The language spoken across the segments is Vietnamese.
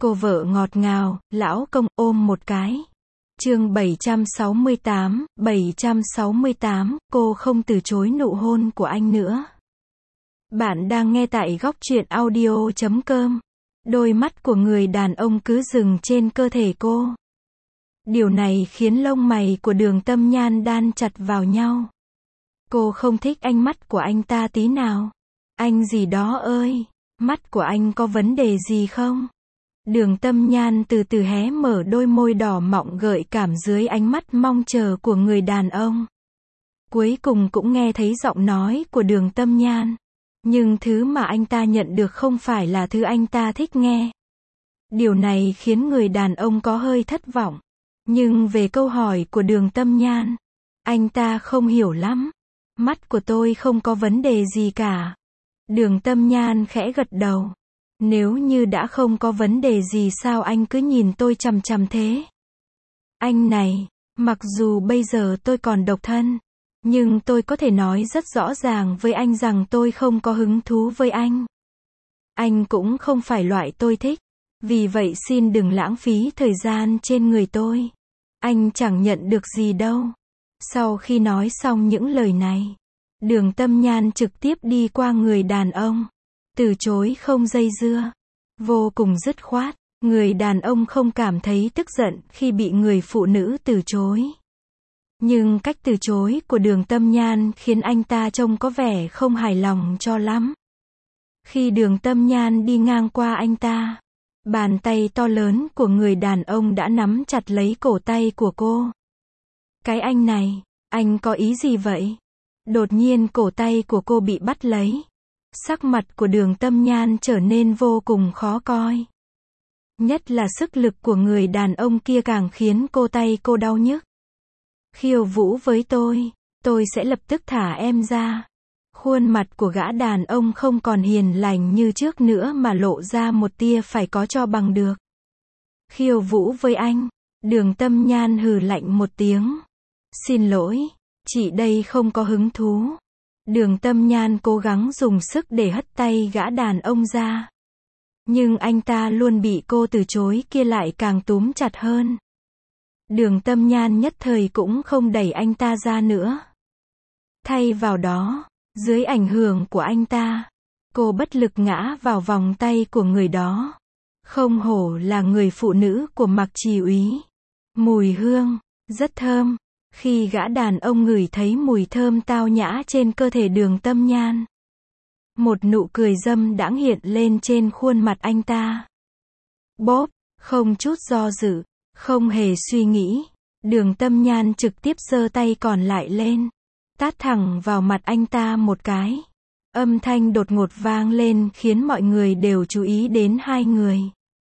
Cô vợ ngọt ngào, lão công ôm một cái. Chương 768, cô không từ chối nụ hôn của anh nữa. Bạn đang nghe tại góc truyện audio.com. Đôi mắt của người đàn ông cứ dừng trên cơ thể cô. Điều này khiến lông mày của Đường Tâm Nhan đan chặt vào nhau. Cô không thích ánh mắt của anh ta tí nào. Anh gì đó ơi, mắt của anh có vấn đề gì không? Đường Tâm Nhan từ từ hé mở đôi môi đỏ mọng gợi cảm dưới ánh mắt mong chờ của người đàn ông. Cuối cùng cũng nghe thấy giọng nói của Đường Tâm Nhan. Nhưng thứ mà anh ta nhận được không phải là thứ anh ta thích nghe. Điều này khiến người đàn ông có hơi thất vọng. Nhưng về câu hỏi của Đường Tâm Nhan, anh ta không hiểu lắm. Mắt của tôi không có vấn đề gì cả. Đường Tâm Nhan khẽ gật đầu. Nếu như đã không có vấn đề gì sao anh cứ nhìn tôi chằm chằm thế? Anh này, mặc dù bây giờ tôi còn độc thân, nhưng tôi có thể nói rất rõ ràng với anh rằng tôi không có hứng thú với anh. Anh cũng không phải loại tôi thích. Vì vậy xin đừng lãng phí thời gian trên người tôi. Anh chẳng nhận được gì đâu. Sau khi nói xong những lời này, Đường Tâm Nhan trực tiếp đi qua người đàn ông. Từ chối không dây dưa. Vô cùng dứt khoát. Người đàn ông không cảm thấy tức giận khi bị người phụ nữ từ chối. Nhưng cách từ chối của Đường Tâm Nhan khiến anh ta trông có vẻ không hài lòng cho lắm. Khi Đường Tâm Nhan đi ngang qua anh ta, bàn tay to lớn của người đàn ông đã nắm chặt lấy cổ tay của cô. Cái anh này, anh có ý gì vậy? Đột nhiên cổ tay của cô bị bắt lấy. Sắc mặt của Đường Tâm Nhan trở nên vô cùng khó coi. Nhất là sức lực của người đàn ông kia càng khiến tay cô đau nhức. Khiêu vũ với tôi sẽ lập tức thả em ra. Khuôn mặt của gã đàn ông không còn hiền lành như trước nữa mà lộ ra một tia phải có cho bằng được. Khiêu vũ với anh. Đường Tâm Nhan hừ lạnh một tiếng. Xin lỗi, chị đây không có hứng thú. Đường Tâm Nhan cố gắng dùng sức để hất tay gã đàn ông ra. Nhưng anh ta luôn bị cô từ chối kia lại càng túm chặt hơn. Đường Tâm Nhan nhất thời cũng không đẩy anh ta ra nữa. Thay vào đó, dưới ảnh hưởng của anh ta, cô bất lực ngã vào vòng tay của người đó. Không hổ là người phụ nữ của Mạc Trì Úy. Mùi hương, rất thơm. Khi gã đàn ông ngửi thấy mùi thơm tao nhã trên cơ thể Đường Tâm Nhan, một nụ cười dâm đãng hiện lên trên khuôn mặt anh ta. Bóp, không chút do dự, không hề suy nghĩ, Đường Tâm Nhan trực tiếp giơ tay còn lại lên, tát thẳng vào mặt anh ta một cái. Âm thanh đột ngột vang lên khiến mọi người đều chú ý đến hai người.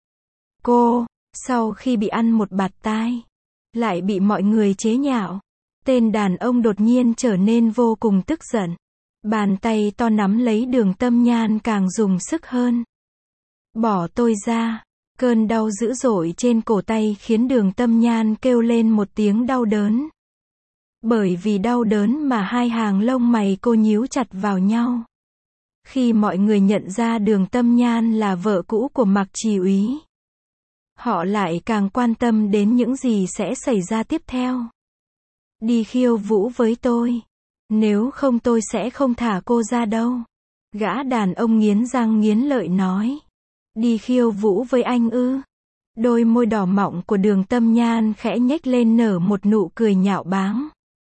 Cô, sau khi bị ăn một bạt tai, lại bị mọi người chế nhạo. Tên đàn ông đột nhiên trở nên vô cùng tức giận. Bàn tay to nắm lấy Đường Tâm Nhan càng dùng sức hơn. Bỏ tôi ra. Cơn đau dữ dội trên cổ tay khiến Đường Tâm Nhan kêu lên một tiếng đau đớn. Bởi vì đau đớn mà hai hàng lông mày cô nhíu chặt vào nhau. Khi mọi người nhận ra Đường Tâm Nhan là vợ cũ của Mạc Trì Úy, họ lại càng quan tâm đến những gì sẽ xảy ra tiếp theo. Đi khiêu vũ với tôi. Nếu không tôi sẽ không thả cô ra đâu. Gã đàn ông nghiến răng nghiến lợi nói. Đi khiêu vũ với anh ư? Đôi môi đỏ mọng của Đường Tâm Nhan khẽ nhếch lên nở một nụ cười nhạo báng.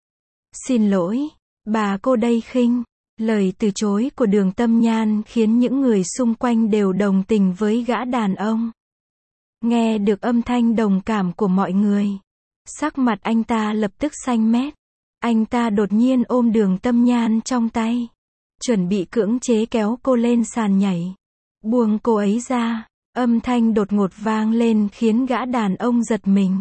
Xin lỗi, bà cô đây khinh. Lời từ chối của Đường Tâm Nhan khiến những người xung quanh đều đồng tình với gã đàn ông. Nghe được âm thanh đồng cảm của mọi người, sắc mặt anh ta lập tức xanh mét. Anh ta đột nhiên ôm Đường Tâm Nhan trong tay, chuẩn bị cưỡng chế kéo cô lên sàn nhảy. Buông cô ấy ra. Âm thanh đột ngột vang lên khiến gã đàn ông giật mình.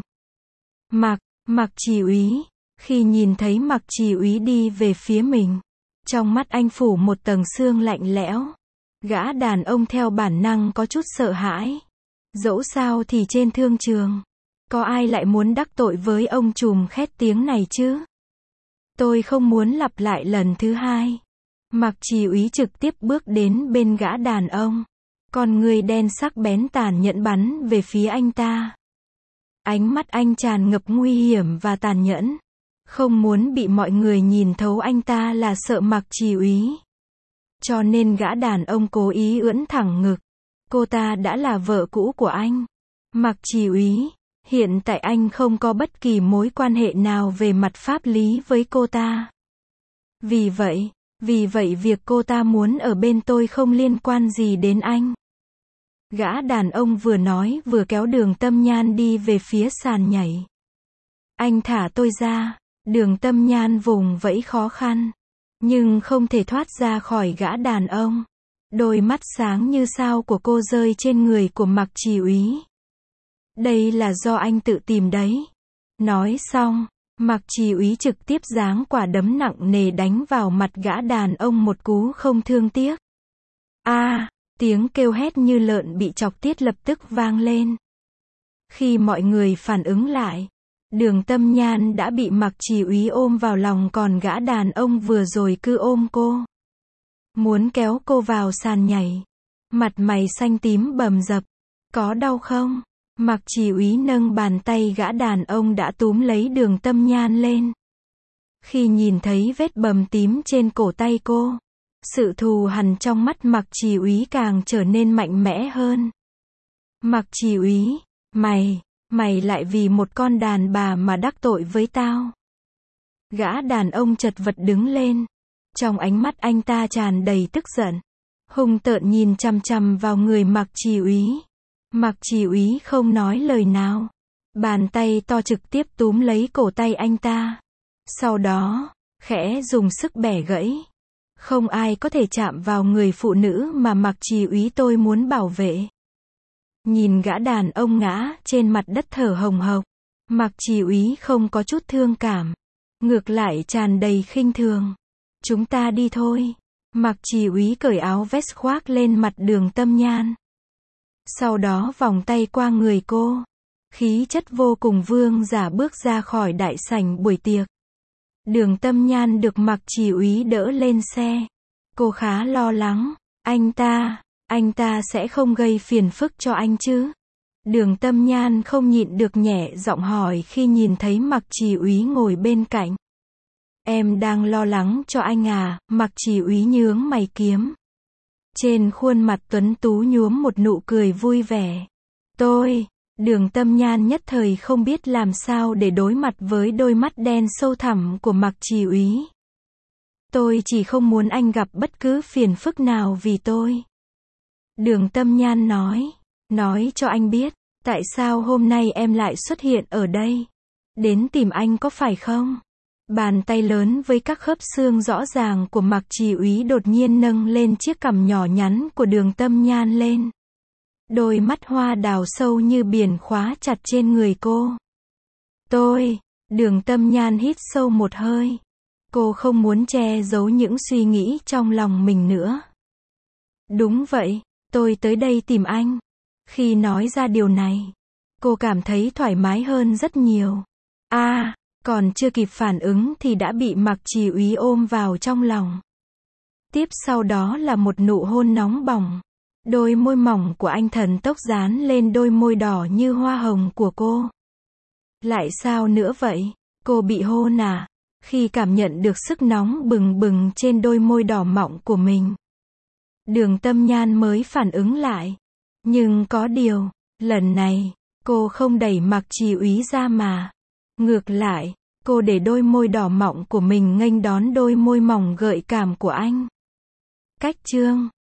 Mạc Trì Úy. Khi nhìn thấy Mạc Trì Úy đi về phía mình, trong mắt anh phủ một tầng sương lạnh lẽo. Gã đàn ông theo bản năng có chút sợ hãi. Dẫu sao thì trên thương trường, có ai lại muốn đắc tội với ông trùm khét tiếng này chứ? Tôi không muốn lặp lại lần thứ hai. Mạc Trì Úy trực tiếp bước đến bên gã đàn ông. Con người đen sắc bén tàn nhẫn bắn về phía anh ta. Ánh mắt anh tràn ngập nguy hiểm và tàn nhẫn. Không muốn bị mọi người nhìn thấu anh ta là sợ Mạc Trì Úy. Cho nên gã đàn ông cố ý ưỡn thẳng ngực. Cô ta đã là vợ cũ của anh. Mạc Trì Úy, hiện tại anh không có bất kỳ mối quan hệ nào về mặt pháp lý với cô ta. Vì vậy việc cô ta muốn ở bên tôi không liên quan gì đến anh. Gã đàn ông vừa nói vừa kéo Đường Tâm Nhan đi về phía sàn nhảy. Anh thả tôi ra. Đường Tâm Nhan vùng vẫy khó khăn, nhưng không thể thoát ra khỏi gã đàn ông. Đôi mắt sáng như sao của cô rơi trên người của Mạc Trì Úy. Đây là do anh tự tìm đấy. Nói xong, Mạc Trì Úy trực tiếp giáng quả đấm nặng nề đánh vào mặt gã đàn ông một cú không thương tiếc. Tiếng kêu hét như lợn bị chọc tiết lập tức vang lên. Khi mọi người phản ứng lại, Đường Tâm Nhan đã bị Mạc Trì Úy ôm vào lòng, còn gã đàn ông vừa rồi cứ ôm cô, muốn kéo cô vào sàn nhảy. Mặt mày xanh tím bầm dập. Có đau không? Mạc Trì Úy nâng bàn tay gã đàn ông đã túm lấy Đường Tâm Nhan lên. Khi nhìn thấy vết bầm tím trên cổ tay cô, sự thù hằn trong mắt Mạc Trì Úy càng trở nên mạnh mẽ hơn. Mạc Trì Úy, mày lại vì một con đàn bà mà đắc tội với tao. Gã đàn ông chật vật đứng lên. Trong ánh mắt anh ta tràn đầy tức giận. Hung tợn nhìn chằm chằm vào người Mạc Trì Úy. Mạc Trì Úy không nói lời nào. Bàn tay to trực tiếp túm lấy cổ tay anh ta. Sau đó, khẽ dùng sức bẻ gãy. Không ai có thể chạm vào người phụ nữ mà Mạc Trì Úy tôi muốn bảo vệ. Nhìn gã đàn ông ngã trên mặt đất thở hồng hộc, Mạc Trì Úy không có chút thương cảm, ngược lại tràn đầy khinh thường. Chúng ta đi thôi. Mạc Trì Úy cởi áo vest khoác lên mặt Đường Tâm Nhan. Sau đó vòng tay qua người cô. Khí chất vô cùng vương giả bước ra khỏi đại sảnh buổi tiệc. Đường Tâm Nhan được Mạc Trì Úy đỡ lên xe. Cô khá lo lắng. Anh ta sẽ không gây phiền phức cho anh chứ? Đường Tâm Nhan không nhịn được nhẹ giọng hỏi khi nhìn thấy Mạc Trì Úy ngồi bên cạnh. Em đang lo lắng cho anh à? Mạc Trì Úy nhướng mày kiếm. Trên khuôn mặt tuấn tú nhuốm một nụ cười vui vẻ. Đường Tâm Nhan nhất thời không biết làm sao để đối mặt với đôi mắt đen sâu thẳm của Mạc Trì Úy. Tôi chỉ không muốn anh gặp bất cứ phiền phức nào vì tôi. Đường Tâm Nhan nói cho anh biết, tại sao hôm nay em lại xuất hiện ở đây. Đến tìm anh có phải không? Bàn tay lớn với các khớp xương rõ ràng của Mạc Trì Úy đột nhiên nâng lên chiếc cằm nhỏ nhắn của Đường Tâm Nhan lên. Đôi mắt hoa đào sâu như biển khóa chặt trên người cô. Đường Tâm Nhan hít sâu một hơi. Cô không muốn che giấu những suy nghĩ trong lòng mình nữa. Đúng vậy, tôi tới đây tìm anh. Khi nói ra điều này, cô cảm thấy thoải mái hơn rất nhiều. Còn chưa kịp phản ứng thì đã bị Mạc Trì Úy ôm vào trong lòng. Tiếp sau đó là một nụ hôn nóng bỏng. Đôi môi mỏng của anh thần tốc dán lên đôi môi đỏ như hoa hồng của cô. Lại sao nữa vậy? Cô bị hôn à? Khi cảm nhận được sức nóng bừng bừng trên đôi môi đỏ mọng của mình, Đường Tâm Nhan mới phản ứng lại. Nhưng có điều, lần này, cô không đẩy Mạc Trì Úy ra mà. Ngược lại, cô để đôi môi đỏ mọng của mình nghênh đón đôi môi mỏng gợi cảm của anh. Cách chương